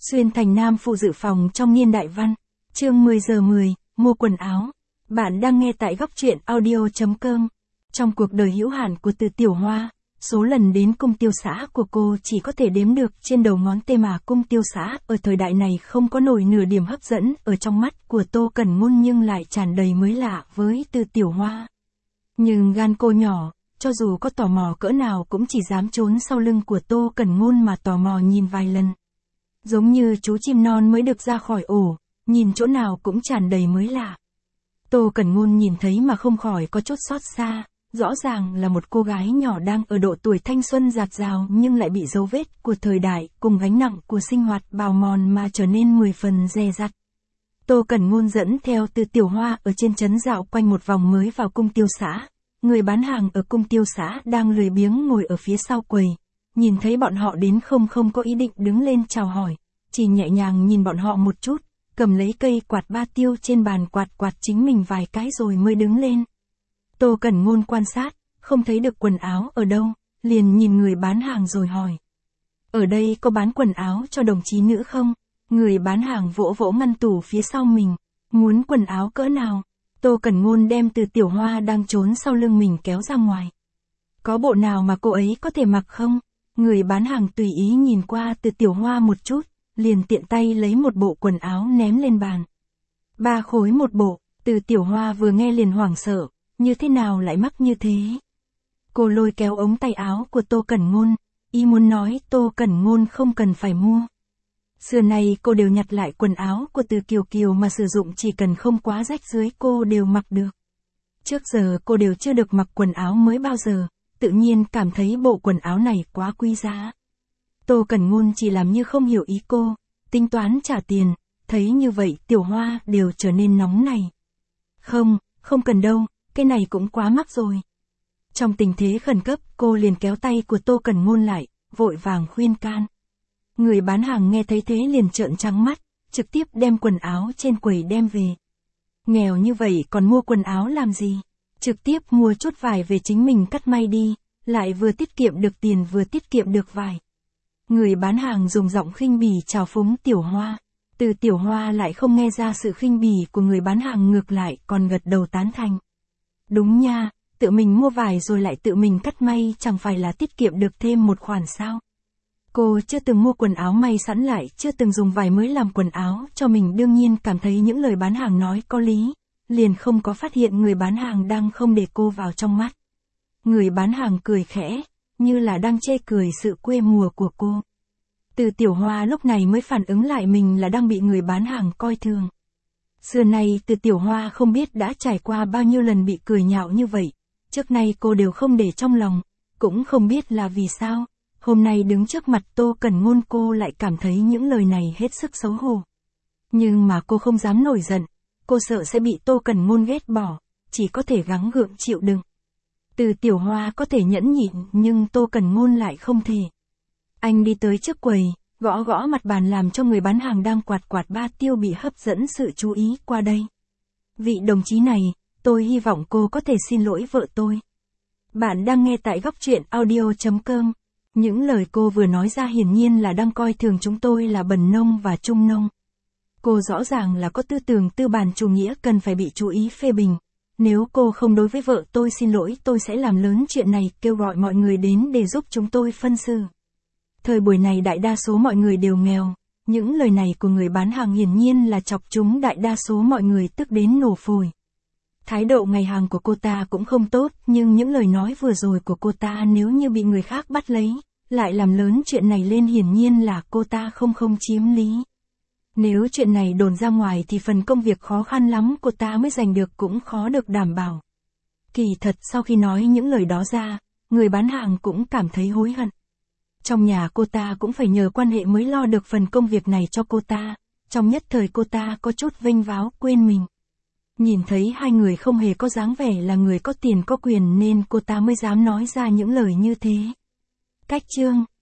Xuyên thành nam phụ dự phòng trong niên đại văn. Chương 10 giờ 10, mua quần áo. Bạn đang nghe tại góc truyện audio.com. Trong cuộc đời hữu hạn của Từ Tiểu Hoa, số lần đến cung tiêu xã của cô chỉ có thể đếm được trên đầu ngón tay, mà cung tiêu xã ở thời đại này không có nổi nửa điểm hấp dẫn ở trong mắt của Tô Cẩn Ngôn, nhưng lại tràn đầy mới lạ với Từ Tiểu Hoa. Nhưng gan cô nhỏ, cho dù có tò mò cỡ nào cũng chỉ dám trốn sau lưng của Tô Cẩn Ngôn mà tò mò nhìn vài lần. Giống như chú chim non mới được ra khỏi ổ, nhìn chỗ nào cũng tràn đầy mới lạ. Tô Cẩn Ngôn nhìn thấy mà không khỏi có chút xót xa, rõ ràng là một cô gái nhỏ đang ở độ tuổi thanh xuân dạt dào nhưng lại bị dấu vết của thời đại cùng gánh nặng của sinh hoạt bào mòn mà trở nên 10 phần dè dặt. Tô Cẩn Ngôn dẫn theo Từ Tiểu Hoa ở trên trấn dạo quanh một vòng mới vào cung tiêu xã. Người bán hàng ở cung tiêu xã đang lười biếng ngồi ở phía sau quầy. Nhìn thấy bọn họ đến không có ý định đứng lên chào hỏi, chỉ nhẹ nhàng nhìn bọn họ một chút, cầm lấy cây quạt ba tiêu trên bàn quạt chính mình vài cái rồi mới đứng lên. Tô Cẩn Ngôn quan sát, không thấy được quần áo ở đâu, liền nhìn người bán hàng rồi hỏi. Ở đây có bán quần áo cho đồng chí nữ không? Người bán hàng vỗ vỗ ngăn tủ phía sau mình. Muốn quần áo cỡ nào? Tô Cẩn Ngôn đem Từ Tiểu Hoa đang trốn sau lưng mình kéo ra ngoài. Có bộ nào mà cô ấy có thể mặc không? Người bán hàng tùy ý nhìn qua Từ Tiểu Hoa một chút, liền tiện tay lấy một bộ quần áo ném lên bàn. 3 khối một bộ. Từ Tiểu Hoa vừa nghe liền hoảng sợ, như thế nào lại mắc như thế? Cô lôi kéo ống tay áo của Tô Cẩn Ngôn, ý muốn nói Tô Cẩn Ngôn không cần phải mua. Xưa nay cô đều nhặt lại quần áo của Từ Kiều Kiều mà sử dụng, chỉ cần không quá rách dưới cô đều mặc được. Trước giờ cô đều chưa được mặc quần áo mới bao giờ, tự nhiên cảm thấy bộ quần áo này quá quý giá. Tô Cẩn Ngôn chỉ làm như không hiểu ý cô, tính toán trả tiền, thấy như vậy Tiểu Hoa đều trở nên nóng này. Không cần đâu, cái này cũng quá mắc rồi. Trong tình thế khẩn cấp, cô liền kéo tay của Tô Cẩn Ngôn lại, vội vàng khuyên can. Người bán hàng nghe thấy thế liền trợn trắng mắt, trực tiếp đem quần áo trên quầy đem về. Nghèo như vậy còn mua quần áo làm gì? Trực tiếp mua chút vải về chính mình cắt may đi, lại vừa tiết kiệm được tiền vừa tiết kiệm được vải. Người bán hàng dùng giọng khinh bỉ chào phúng Tiểu Hoa. Từ Tiểu Hoa lại không nghe ra sự khinh bỉ của người bán hàng, ngược lại còn gật đầu tán thành. Đúng nha, tự mình mua vải rồi lại tự mình cắt may chẳng phải là tiết kiệm được thêm một khoản sao? Cô chưa từng mua quần áo may sẵn, lại chưa từng dùng vải mới làm quần áo cho mình, đương nhiên cảm thấy những lời bán hàng nói có lý, liền không có phát hiện người bán hàng đang không để cô vào trong mắt. Người bán hàng cười khẽ, như là đang chê cười sự quê mùa của cô. Từ Tiểu Hoa lúc này mới phản ứng lại mình là đang bị người bán hàng coi thường. Xưa nay Từ Tiểu Hoa không biết đã trải qua bao nhiêu lần bị cười nhạo như vậy, trước nay cô đều không để trong lòng, cũng không biết là vì sao. Hôm nay đứng trước mặt Tô Cẩn Ngôn cô lại cảm thấy những lời này hết sức xấu hổ. Nhưng mà cô không dám nổi giận, cô sợ sẽ bị Tô Cẩn Ngôn ghét bỏ, chỉ có thể gắng gượng chịu đựng. Từ Tiểu Hoa có thể nhẫn nhịn nhưng Tô Cẩn Ngôn lại không thể. Anh đi tới trước quầy, gõ mặt bàn làm cho người bán hàng đang quạt ba tiêu bị hấp dẫn sự chú ý qua đây. Vị đồng chí này, tôi hy vọng cô có thể xin lỗi vợ tôi. Bạn đang nghe tại góc truyện audio.com. Những lời cô vừa nói ra hiển nhiên là đang coi thường chúng tôi là bần nông và trung nông. Cô rõ ràng là có tư tưởng tư bản chủ nghĩa cần phải bị chú ý phê bình. Nếu cô không đối với vợ tôi xin lỗi, tôi sẽ làm lớn chuyện này, kêu gọi mọi người đến để giúp chúng tôi phân xử. Thời buổi này đại đa số mọi người đều nghèo. Những lời này của người bán hàng hiển nhiên là chọc chúng đại đa số mọi người tức đến nổ phổi. Thái độ ngày hàng của cô ta cũng không tốt, nhưng những lời nói vừa rồi của cô ta nếu như bị người khác bắt lấy, lại làm lớn chuyện này lên, hiển nhiên là cô ta không chiếm lý. Nếu chuyện này đồn ra ngoài thì phần công việc khó khăn lắm cô ta mới giành được cũng khó được đảm bảo. Kỳ thật sau khi nói những lời đó ra, người bán hàng cũng cảm thấy hối hận. Trong nhà cô ta cũng phải nhờ quan hệ mới lo được phần công việc này cho cô ta, trong nhất thời cô ta có chút vênh váo quên mình. Nhìn thấy hai người không hề có dáng vẻ là người có tiền có quyền nên cô ta mới dám nói ra những lời như thế. Cách chương